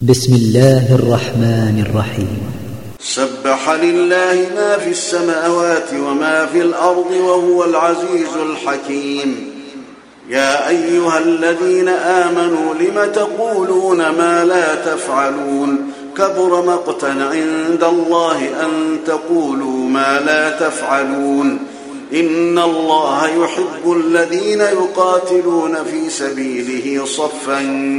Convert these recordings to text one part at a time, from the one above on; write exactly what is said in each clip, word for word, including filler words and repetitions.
بسم الله الرحمن الرحيم. سبح لله ما في السماوات وما في الأرض وهو العزيز الحكيم. يا أيها الذين آمنوا لم تقولون ما لا تفعلون كبر مقتا عند الله أن تقولوا ما لا تفعلون. إن الله يحب الذين يقاتلون في سبيله صفا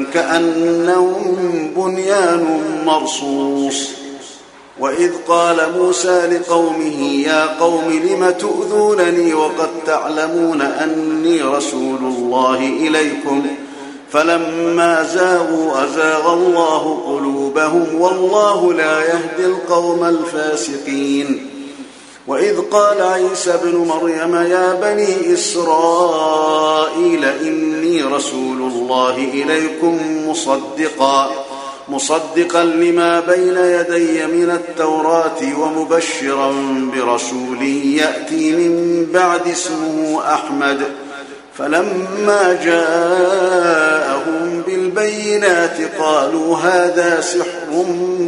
كأنهم بنيان مرصوص. وإذ قال موسى لقومه يا قوم لم تؤذونني وقد تعلمون أني رسول الله إليكم فلما زاغوا أزاغ الله قلوبهم والله لا يهدي القوم الفاسقين. وإذ قال عيسى ابن مريم يا بني إسرائيل إني رسول الله إليكم مصدقا مصدقا لما بين يدي من التوراة ومبشرا برسول يأتي من بعد اسمه أحمد. فلما جاءهم بالبينات قالوا هذا سحر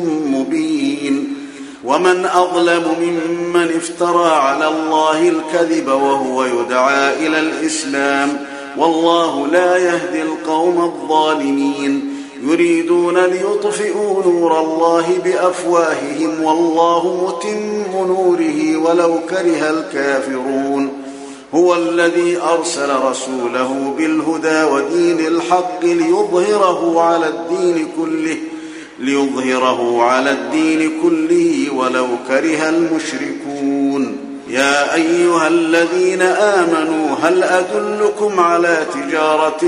مبين. ومن أظلم ممن افترى على الله الكذب وهو يدعى إلى الإسلام والله لا يهدي القوم الظالمين. يريدون ليطفئوا نور الله بأفواههم والله متم نوره ولو كره الكافرون. هو الذي أرسل رسوله بالهدى ودين الحق ليظهره على الدين كله ليظهره على الدين كله ولو كره المشركون. يا أيها الذين آمنوا هل أدلكم على تجارة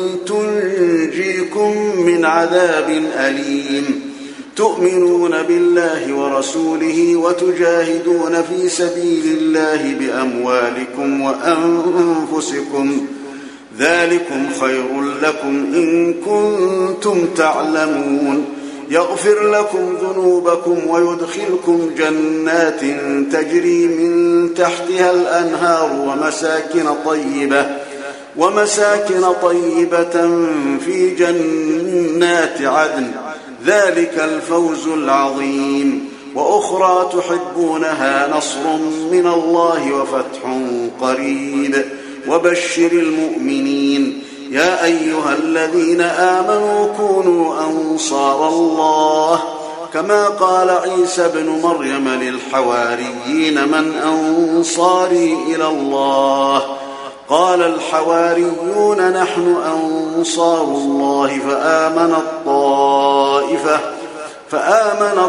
تنجيكم من عذاب أليم تؤمنون بالله ورسوله وتجاهدون في سبيل الله بأموالكم وأنفسكم ذلكم خير لكم إن كنتم تعلمون. يغفر لكم ذنوبكم ويدخلكم جنات تجري من تحتها الأنهار ومساكن طيبة ومساكن طيبة في جنات عدن ذلك الفوز العظيم. وأخرى تحبونها نصر من الله وفتح قريب وبشر المؤمنين. يا أيها الذين آمنوا كونوا أنصار الله كما قال عيسى ابن مريم للحواريين من أنصاري إلى الله قال الحواريون نحن أنصار الله فآمن الطائفة فآمن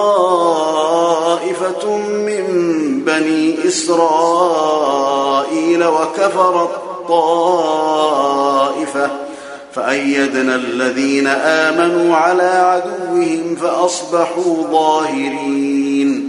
الطائفة من بني إسرائيل وكفر الطائفة فأيدنا الذين آمنوا على عدوهم فأصبحوا ظاهرين.